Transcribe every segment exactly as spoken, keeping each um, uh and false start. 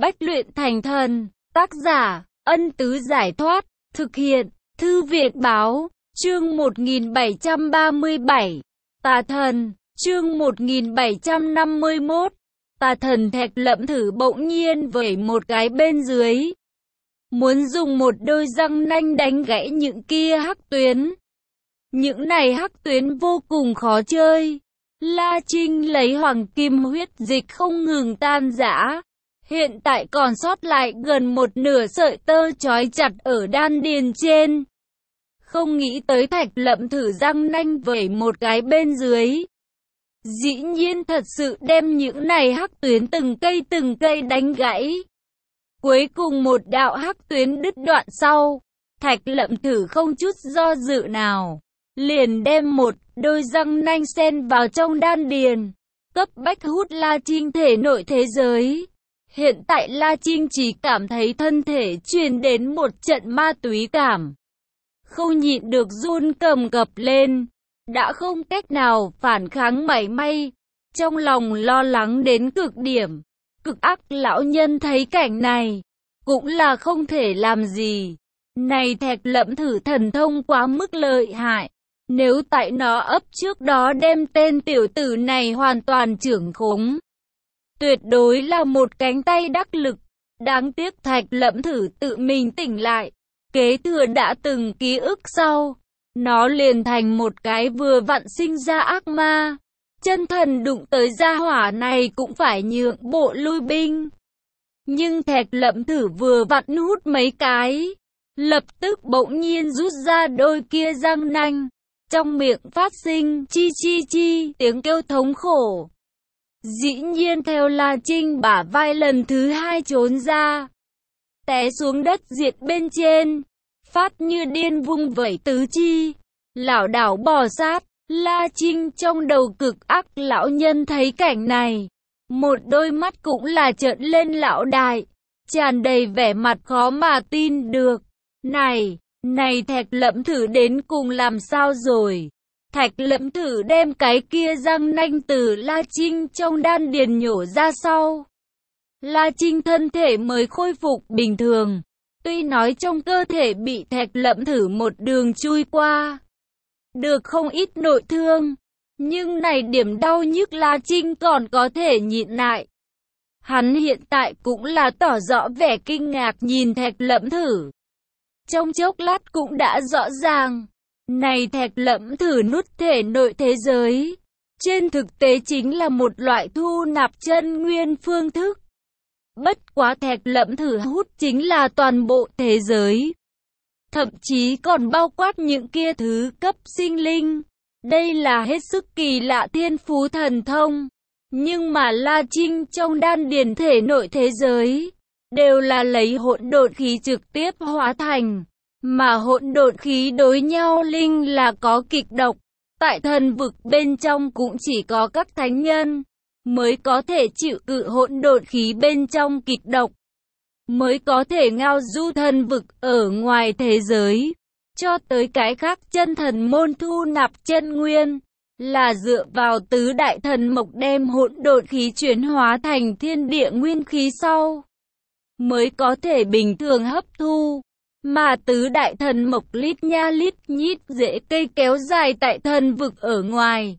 Bách luyện thành thần. Tác giả, Ân Tứ Giải Thoát. Thực hiện, Thư viện Báo. Chương một nghìn bảy trăm ba mươi bảy. Tà thần. Chương một nghìn bảy trăm năm mươi mốt. Tà thần Thạch Lậm Thử bỗng nhiên vẩy một cái bên dưới, muốn dùng một đôi răng nanh đánh gãy những kia hắc tuyến. Những này hắc tuyến vô cùng khó chơi. La Trinh lấy hoàng kim huyết dịch không ngừng tan rã. Hiện tại còn sót lại gần một nửa sợi tơ trói chặt ở đan điền trên. Không nghĩ tới Thạch Lậm Thử răng nanh vẩy một cái bên dưới, dĩ nhiên thật sự đem những này hắc tuyến từng cây từng cây đánh gãy. Cuối cùng một đạo hắc tuyến đứt đoạn sau, Thạch Lậm Thử không chút do dự nào, liền đem một đôi răng nanh xen vào trong đan điền, cấp bách hút La Trinh thể nội thế giới. Hiện tại La Trinh chỉ cảm thấy thân thể truyền đến một trận ma túy cảm, không nhịn được run cầm cập lên, đã không cách nào phản kháng mảy may, trong lòng lo lắng đến cực điểm. Cực ác lão nhân thấy cảnh này, cũng là không thể làm gì. Này Thạch Lậm Thử thần thông quá mức lợi hại, nếu tại nó ấp trước đó đem tên tiểu tử này hoàn toàn trưởng khống, tuyệt đối là một cánh tay đắc lực. Đáng tiếc Thạch Lậm Thử tự mình tỉnh lại, kế thừa đã từng ký ức sau, nó liền thành một cái vừa vặn sinh ra ác ma. Chân thần đụng tới gia hỏa này cũng phải nhượng bộ lui binh. Nhưng Thạch Lậm Thử vừa vặn hút mấy cái, lập tức bỗng nhiên rút ra đôi kia răng nanh, trong miệng phát sinh chi chi chi tiếng kêu thống khổ. Dĩ nhiên theo La Trinh bả vai lần thứ hai trốn ra, té xuống đất diệt bên trên, phát như điên vung vẩy tứ chi, lảo đảo bò sát. La Trinh trong đầu cực ác lão nhân thấy cảnh này, một đôi mắt cũng là trợn lên lão đại, tràn đầy vẻ mặt khó mà tin được. Này, này Thạch Lậm Thử đến cùng làm sao rồi? Thạch Lậm Thử đem cái kia răng nanh từ La Trinh trong đan điền nhổ ra sau, La Trinh thân thể mới khôi phục bình thường. Tuy nói trong cơ thể bị Thạch Lậm Thử một đường chui qua, được không ít nội thương, nhưng này điểm đau nhức La Trinh còn có thể nhịn lại. Hắn hiện tại cũng là tỏ rõ vẻ kinh ngạc nhìn Thạch Lậm Thử. Trong chốc lát cũng đã rõ ràng, này Thạch Lậm Thử nuốt thể nội thế giới, trên thực tế chính là một loại thu nạp chân nguyên phương thức. Bất quá Thạch Lậm Thử hút chính là toàn bộ thế giới, thậm chí còn bao quát những kia thứ cấp sinh linh. Đây là hết sức kỳ lạ thiên phú thần thông. Nhưng mà La Trinh trong đan điền thể nội thế giới, đều là lấy hỗn độn khí trực tiếp hóa thành. Mà hỗn độn khí đối nhau linh là có kịch độc. Tại thần vực bên trong cũng chỉ có các thánh nhân mới có thể chịu cự hỗn độn khí bên trong kịch độc, mới có thể ngao du thần vực ở ngoài thế giới. Cho tới cái khác chân thần môn thu nạp chân nguyên, là dựa vào tứ đại thần mộc đem hỗn độn khí chuyển hóa thành thiên địa nguyên khí sau, mới có thể bình thường hấp thu. Mà tứ đại thần mộc lít nha lít nhít rễ cây kéo dài tại thần vực ở ngoài,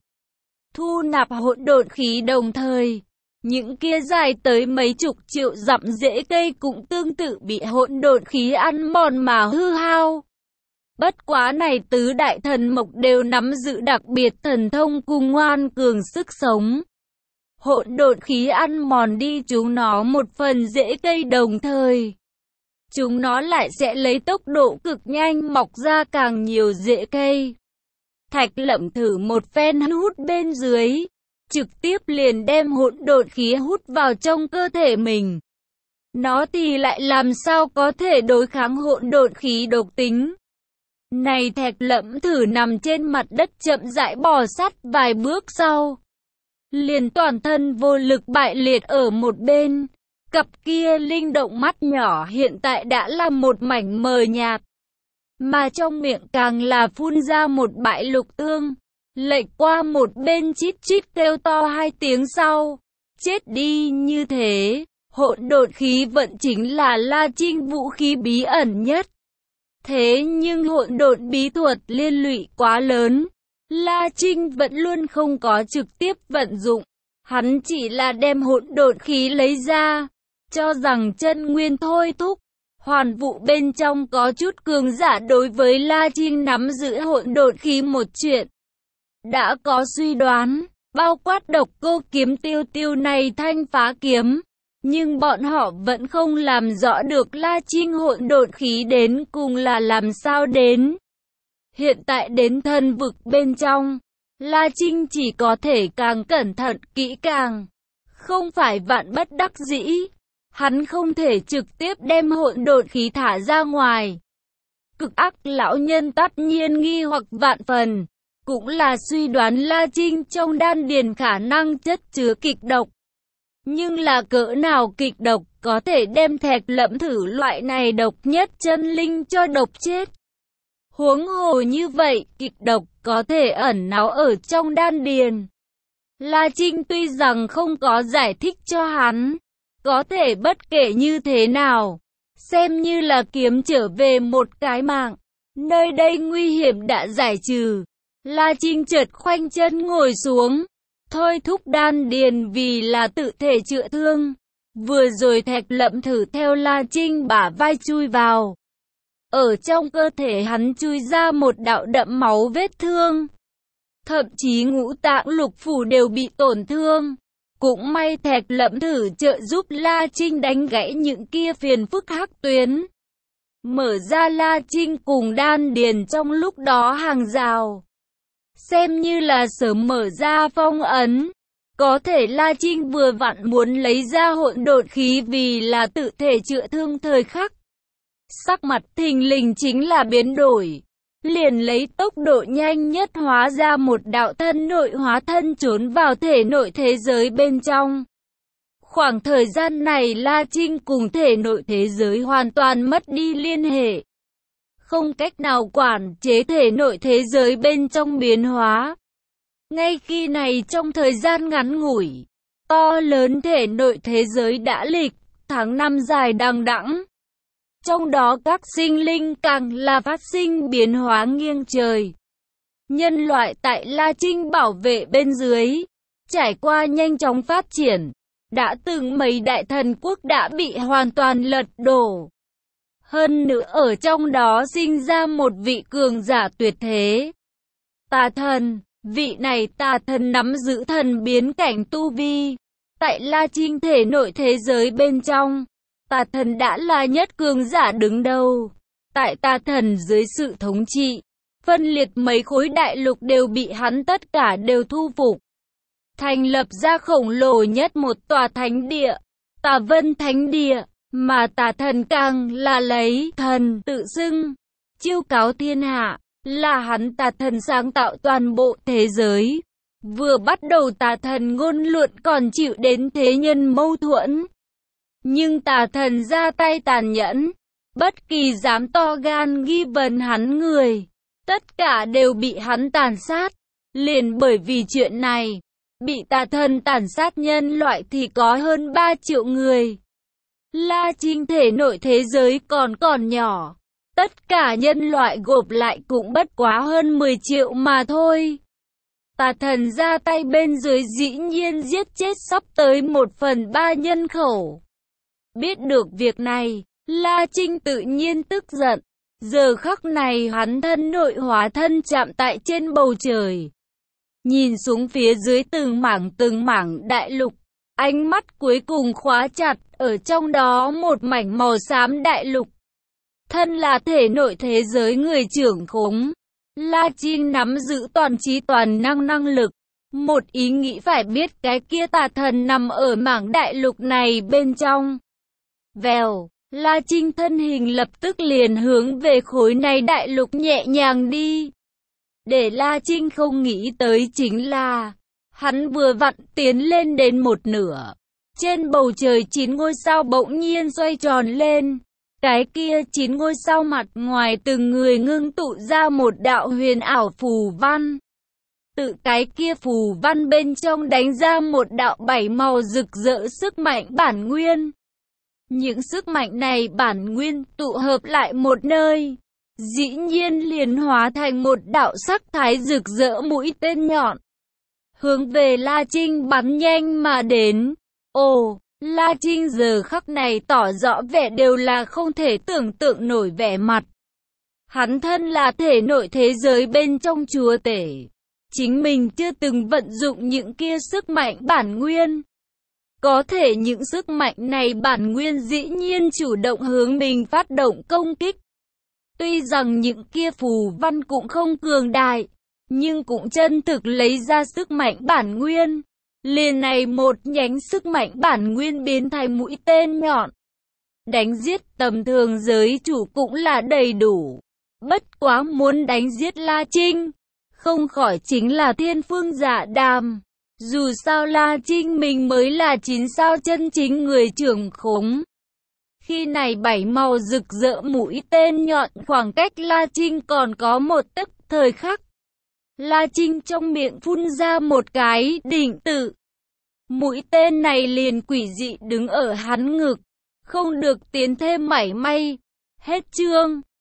thu nạp hỗn độn khí đồng thời, những kia dài tới mấy chục triệu dặm rễ cây cũng tương tự bị hỗn độn khí ăn mòn mà hư hao. Bất quá này tứ đại thần mộc đều nắm giữ đặc biệt thần thông cùng ngoan cường sức sống. Hỗn độn khí ăn mòn đi chúng nó một phần rễ cây đồng thời, chúng nó lại sẽ lấy tốc độ cực nhanh mọc ra càng nhiều rễ cây. Thạch Lậm Thử một phen hút bên dưới, trực tiếp liền đem hỗn độn khí hút vào trong cơ thể mình. Nó thì lại làm sao có thể đối kháng hỗn độn khí độc tính. Này Thạch Lậm Thử nằm trên mặt đất chậm rãi bò sát vài bước sau, liền toàn thân vô lực bại liệt ở một bên. Cặp kia linh động mắt nhỏ hiện tại đã là một mảnh mờ nhạt, mà trong miệng càng là phun ra một bãi lục tương. Lệch qua một bên chít chít kêu to hai tiếng sau, chết đi như thế. Hỗn độn khí vận chính là La Trinh vũ khí bí ẩn nhất. Thế nhưng hỗn độn bí thuật liên lụy quá lớn, La Trinh vẫn luôn không có trực tiếp vận dụng. Hắn chỉ là đem hỗn độn khí lấy ra, cho rằng chân nguyên thôi thúc. Hoàn vụ bên trong có chút cường giả đối với La Trinh nắm giữ hỗn độn khí một chuyện đã có suy đoán, bao quát độc cô kiếm tiêu tiêu này thanh phá kiếm. Nhưng bọn họ vẫn không làm rõ được La Trinh hỗn độn khí đến cùng là làm sao đến. Hiện tại đến thân vực bên trong, La Trinh chỉ có thể càng cẩn thận kỹ càng. Không phải vạn bất đắc dĩ, hắn không thể trực tiếp đem hỗn độn khí thả ra ngoài. Cực ác lão nhân tất nhiên nghi hoặc vạn phần, cũng là suy đoán La Trinh trong đan điền khả năng chất chứa kịch độc. Nhưng là cỡ nào kịch độc có thể đem thạch lẫm thử loại này độc nhất chân linh cho độc chết. Huống hồ như vậy, kịch độc có thể ẩn náu ở trong đan điền. La Trinh tuy rằng không có giải thích cho hắn, có thể bất kể như thế nào, xem như là kiếm trở về một cái mạng. Nơi đây nguy hiểm đã giải trừ. La Trinh chợt khoanh chân ngồi xuống, thôi thúc đan điền vì là tự thể chữa thương. Vừa rồi thạch lẫm thử theo La Trinh bả vai chui vào. Ở trong cơ thể hắn chui ra một đạo đậm máu vết thương. Thậm chí ngũ tạng lục phủ đều bị tổn thương. Cũng may thạch lẫm thử trợ giúp La Trinh đánh gãy những kia phiền phức hắc tuyến. Mở ra La Trinh cùng đan điền trong lúc đó hàng rào. Xem như là sớm mở ra phong ấn. Có thể La Trinh vừa vặn muốn lấy ra hỗn độn khí vì là tự thể chữa thương thời khắc. Sắc mặt thình lình chính là biến đổi. Liền lấy tốc độ nhanh nhất hóa ra một đạo thân nội hóa thân trốn vào thể nội thế giới bên trong. Khoảng thời gian này La Trinh cùng thể nội thế giới hoàn toàn mất đi liên hệ. Không cách nào quản chế thể nội thế giới bên trong biến hóa. Ngay khi này trong thời gian ngắn ngủi, to lớn thể nội thế giới đã lịch, tháng năm dài đằng đẵng. Trong đó các sinh linh càng là phát sinh biến hóa nghiêng trời. Nhân loại tại La Trinh bảo vệ bên dưới, trải qua nhanh chóng phát triển, đã từng mấy đại thần quốc đã bị hoàn toàn lật đổ. Hơn nữa ở trong đó sinh ra một vị cường giả tuyệt thế. Tà thần, vị này tà thần nắm giữ thần biến cảnh tu vi. Tại La Trinh thể nội thế giới bên trong, tà thần đã là nhất cường giả đứng đầu. Tại tà thần dưới sự thống trị, phân liệt mấy khối đại lục đều bị hắn tất cả đều thu phục. Thành lập ra khổng lồ nhất một tòa thánh địa, Tà Vân Thánh Địa, mà tà thần càng là lấy thần tự xưng, chiêu cáo thiên hạ, là hắn tà thần sáng tạo toàn bộ thế giới. Vừa bắt đầu tà thần ngôn luận còn chịu đến thế nhân mâu thuẫn. Nhưng tà thần ra tay tàn nhẫn, bất kỳ dám to gan nghi vấn hắn người, tất cả đều bị hắn tàn sát. Liền bởi vì chuyện này, bị tà thần tàn sát nhân loại thì có hơn ba triệu người. La Trinh thể nội thế giới còn còn nhỏ, tất cả nhân loại gộp lại cũng bất quá hơn mười triệu mà thôi. Tà thần ra tay bên dưới dĩ nhiên giết chết sắp tới một phần ba nhân khẩu. Biết được việc này, La Trinh tự nhiên tức giận. Giờ khắc này hắn thân nội hóa thân chạm tại trên bầu trời. Nhìn xuống phía dưới từng mảng từng mảng đại lục. Ánh mắt cuối cùng khóa chặt ở trong đó một mảnh màu xám đại lục. Thân là thể nội thế giới người trưởng khống. La Trinh nắm giữ toàn trí toàn năng năng lực. Một ý nghĩ phải biết cái kia tà thần nằm ở mảng đại lục này bên trong. Vèo, La Trinh thân hình lập tức liền hướng về khối này đại lục nhẹ nhàng đi. Để La Trinh không nghĩ tới chính là, hắn vừa vặn tiến lên đến một nửa. Trên bầu trời chín ngôi sao bỗng nhiên xoay tròn lên. Cái kia chín ngôi sao mặt ngoài từng người ngưng tụ ra một đạo huyền ảo phù văn. Tự cái kia phù văn bên trong đánh ra một đạo bảy màu rực rỡ sức mạnh bản nguyên. Những sức mạnh này bản nguyên tụ hợp lại một nơi, dĩ nhiên liền hóa thành một đạo sắc thái rực rỡ mũi tên nhọn, hướng về La Trinh bắn nhanh mà đến. Ồ, La Trinh giờ khắc này tỏ rõ vẻ đều là không thể tưởng tượng nổi vẻ mặt. Hắn thân là thể nội thế giới bên trong chúa tể, chính mình chưa từng vận dụng những kia sức mạnh bản nguyên. Có thể những sức mạnh này bản nguyên dĩ nhiên chủ động hướng mình phát động công kích. Tuy rằng những kia phù văn cũng không cường đại, nhưng cũng chân thực lấy ra sức mạnh bản nguyên. Liền này một nhánh sức mạnh bản nguyên biến thành mũi tên nhọn, đánh giết tầm thường giới chủ cũng là đầy đủ. Bất quá muốn đánh giết La Trinh, không khỏi chính là thiên phương dạ đàm. Dù sao La Trinh mình mới là chín sao chân chính người trưởng khống. Khi này bảy màu rực rỡ mũi tên nhọn khoảng cách La Trinh còn có một tấc thời khắc. La Trinh trong miệng phun ra một cái định tự. Mũi tên này liền quỷ dị đứng ở hắn ngực, không được tiến thêm mảy may. Hết chương.